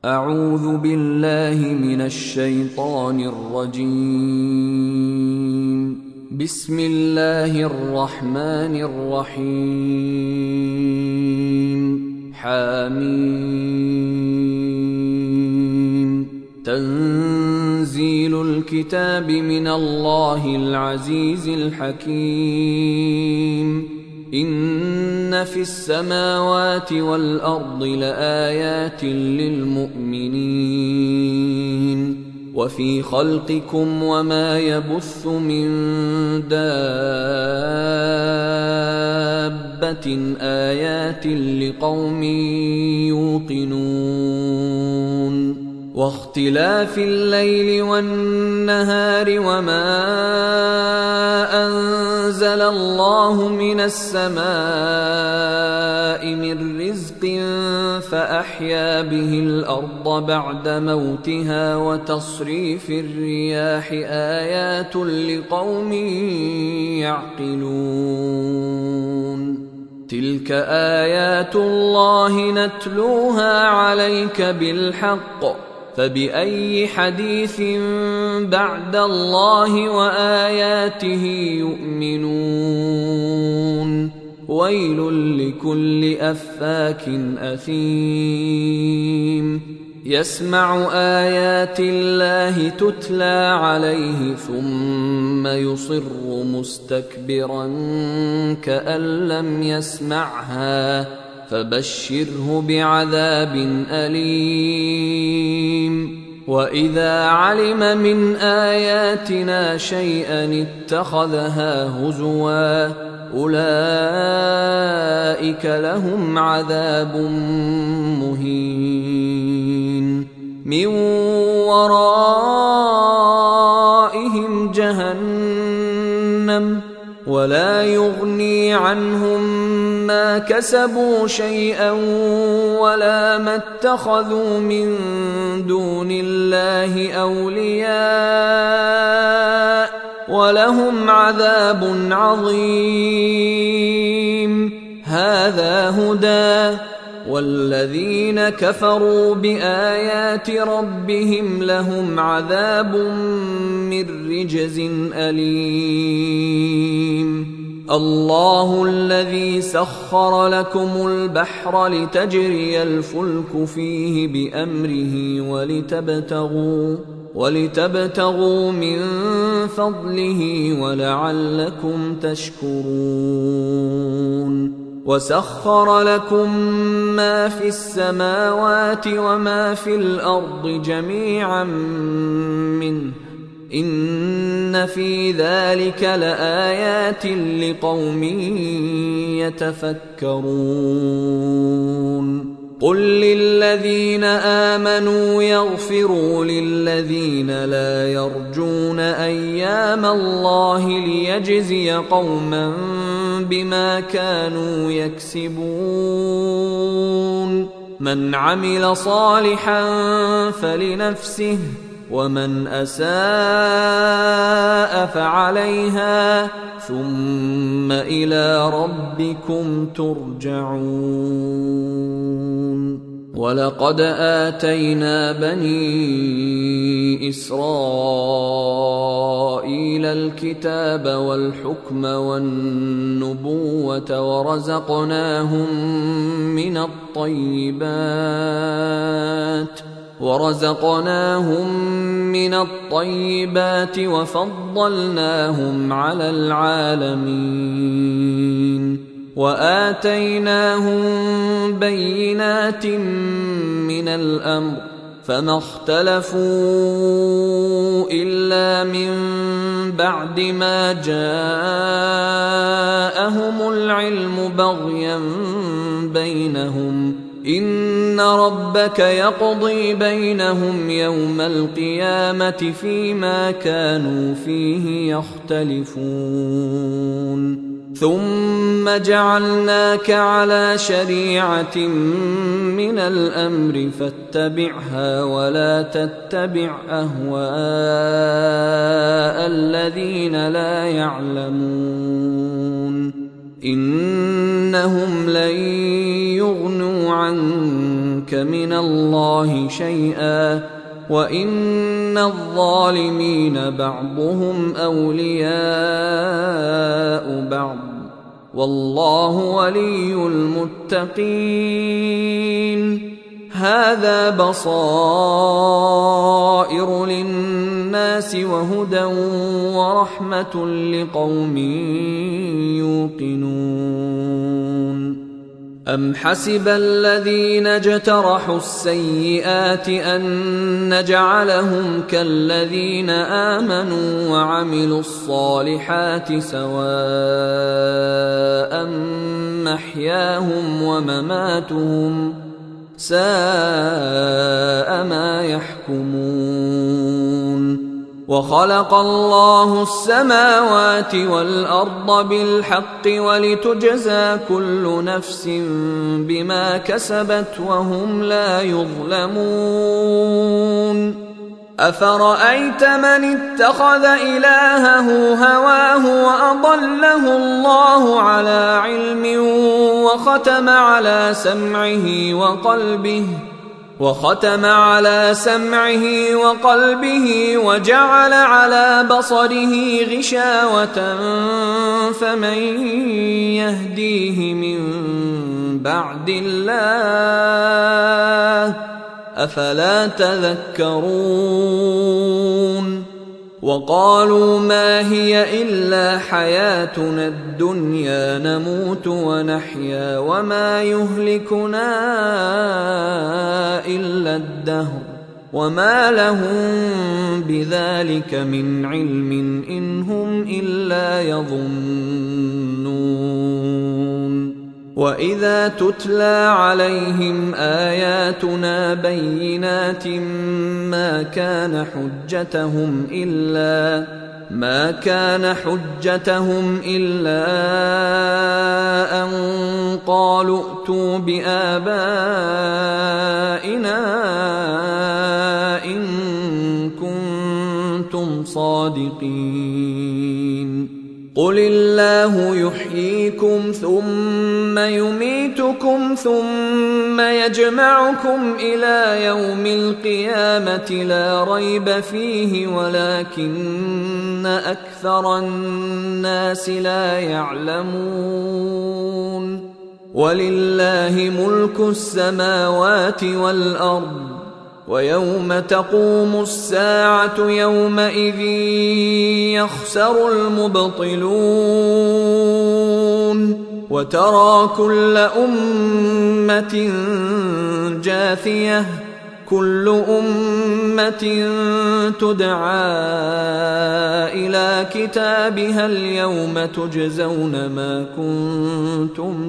أعوذ بالله من الشيطان الرجيم. بسم الله الرحمن الرحيم. حميم. تنزيل الكتاب من الله العزيز الحكيم. إن في السماوات والأرض لآيات للمؤمنين وفي خلقكم وما يبث من دابة آيات لقوم يوقنون واختلاف الليل والنهار وما أنزل الله من السماء من رزق فأحيا به الأرض بعد موتها وتصريف الرياح آيات لقوم يعقلون. تلك آيات الله نتلوها عليك بالحق فبأي حديث بعد الله وآياته يؤمنون. ويل لكل أفاك أثيم يسمع آيات الله تتلى عليه ثم يصر مستكبرا كأن لم يسمعها فبشره بعذاب أليم. وإذا علم من آياتنا شيئا اتخذها هزوا أولئك لهم عذاب مهين من ورائهم جهنم ولا يغني عنهم ما كسبوا شيئا ولا ما اتخذوا من دون الله أولياء ولهم عذاب عظيم. هذا هدى والذين كفروا بآيات ربهم لهم عذاب من رجز أليم. الله الذي سخر لكم البحر لتجري الفلك فيه بأمره ولتبتغوا من فضله ولعلكم تشكرون. وسخر لكم ما في السماوات وما في الأرض جميعا منه إن في ذلك لآيات لقوم يتفكرون. قل للذين آمنوا يغفروا للذين لا يرجون أيام الله ليجزي قوما بما كانوا يكسبون. من عمل صالحا فلنفسه ومن أساء فعليها ثم إلى ربكم ترجعون. ولقد آتينا بني إسرائيل الكتاب والحكم والنبوة ورزقناهم من الطيبات وفضلناهم على العالمين وآتيناهم بينات من الأمر فما اختلفوا إلا من بعد ما جاءهم العلم بغيا بينهم إن ربك يقضي بينهم يوم القيامة فيما كانوا فيه يختلفون. ثم جعلناك على شريعة من الأمر فاتبعها ولا تتبع أهواء الذين لا يعلمون إنهم لن يغنوا عنك عنك من الله شيئا وإن الظالمين بعضهم أولياء بعض والله ولي المتقين. هذا بصائر للناس وهدى ورحمة لقوم يوقنون. أم حسب الذين اجترحوا السيئات أن نجعلهم كالذين آمنوا وعملوا الصالحات سواء محياهم ومماتهم ساء ما يحكمون. وخلق الله السماوات والأرض بالحق ولتجزى كل نفس بما كسبت وهم لا يظلمون. أفرأيت من اتخذ إلهه هواه وأضله الله على علم وختم على سمعه وقلبه وجعل على بصره غشاوة فمن يهديه من بعد الله أفلا تذكرون. وقالوا ما هي إلا حياتنا الدنيا نموت ونحيا وما يهلكنا إلا الدهر وما لهم بذلك من علم إن هم إلا يظنون. وإذا تتلى عليهم آياتنا بينات ما كان حجتهم إلا أن قالوا ائتوا بآبائنا إن كنتم صادقين. قل الله يحييكم ثم يميتكم ثم يجمعكم إلى يوم القيامة لا ريب فيه ولكن أكثر الناس لا يعلمون. ولله ملك السماوات والأرض ويوم تقوم الساعة يومئذ يخسر المبطلون. وترى كل أمة جاثية كل أمة تدعى إلى كتابها اليوم تجزون ما كنتم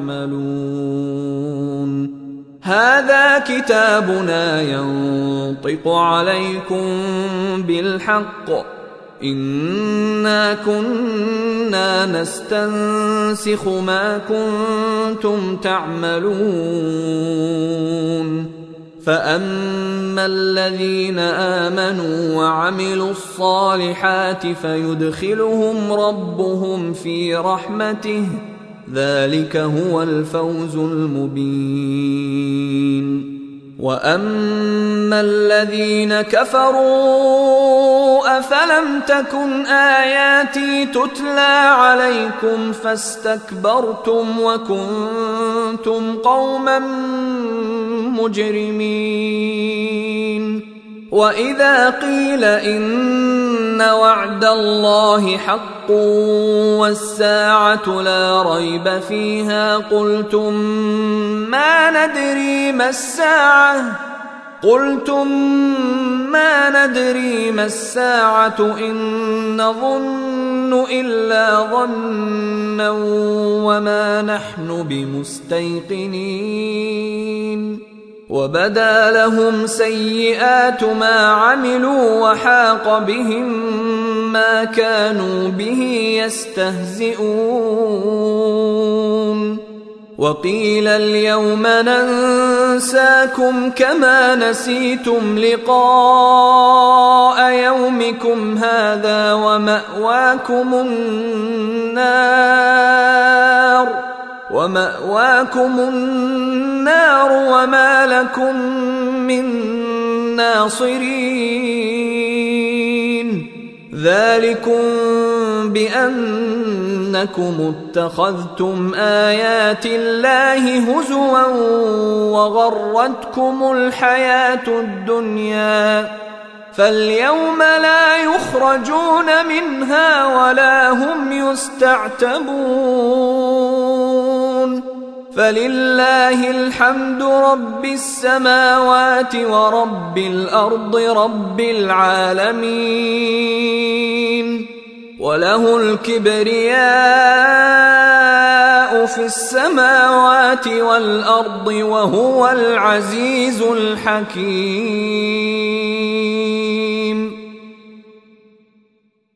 تعملون. هذا كتابنا ينطق عليكم بالحق إنا كنا نستنسخ ما كنتم تعملون. فأما الذين آمنوا وعملوا الصالحات فيدخلهم ربهم في رحمته ذلك هو الفوز المبين. وأما الذين كفروا أفلم تكن آياتي تتلى عليكم فاستكبرتم وكنتم قوما مجرمين. وإذا قيل إن وعد الله حق والساعة لا ريب فيها قلتم ما ندري ما الساعة إن نظن إلا ظنا وما نحن بمستيقنين. وبدا لهم سيئات ما عملوا وحاق بهم ما كانوا به يستهزئون. وقيل اليوم ننساكم كما نسيتم لقاء يومكم هذا ومأواكم النار ومأواكم النار وما لكم من ناصرين ذلكم بأنكم اتخذتم آيات الله هزوا وغرتكم الحياة الدنيا فاليوم لا يخرجون منها ولا هم يستعتبون فلله الحمد رب السماوات ورب الأرض رب العالمين وله الكبرياء في السماوات والأرض وهو العزيز الحكيم.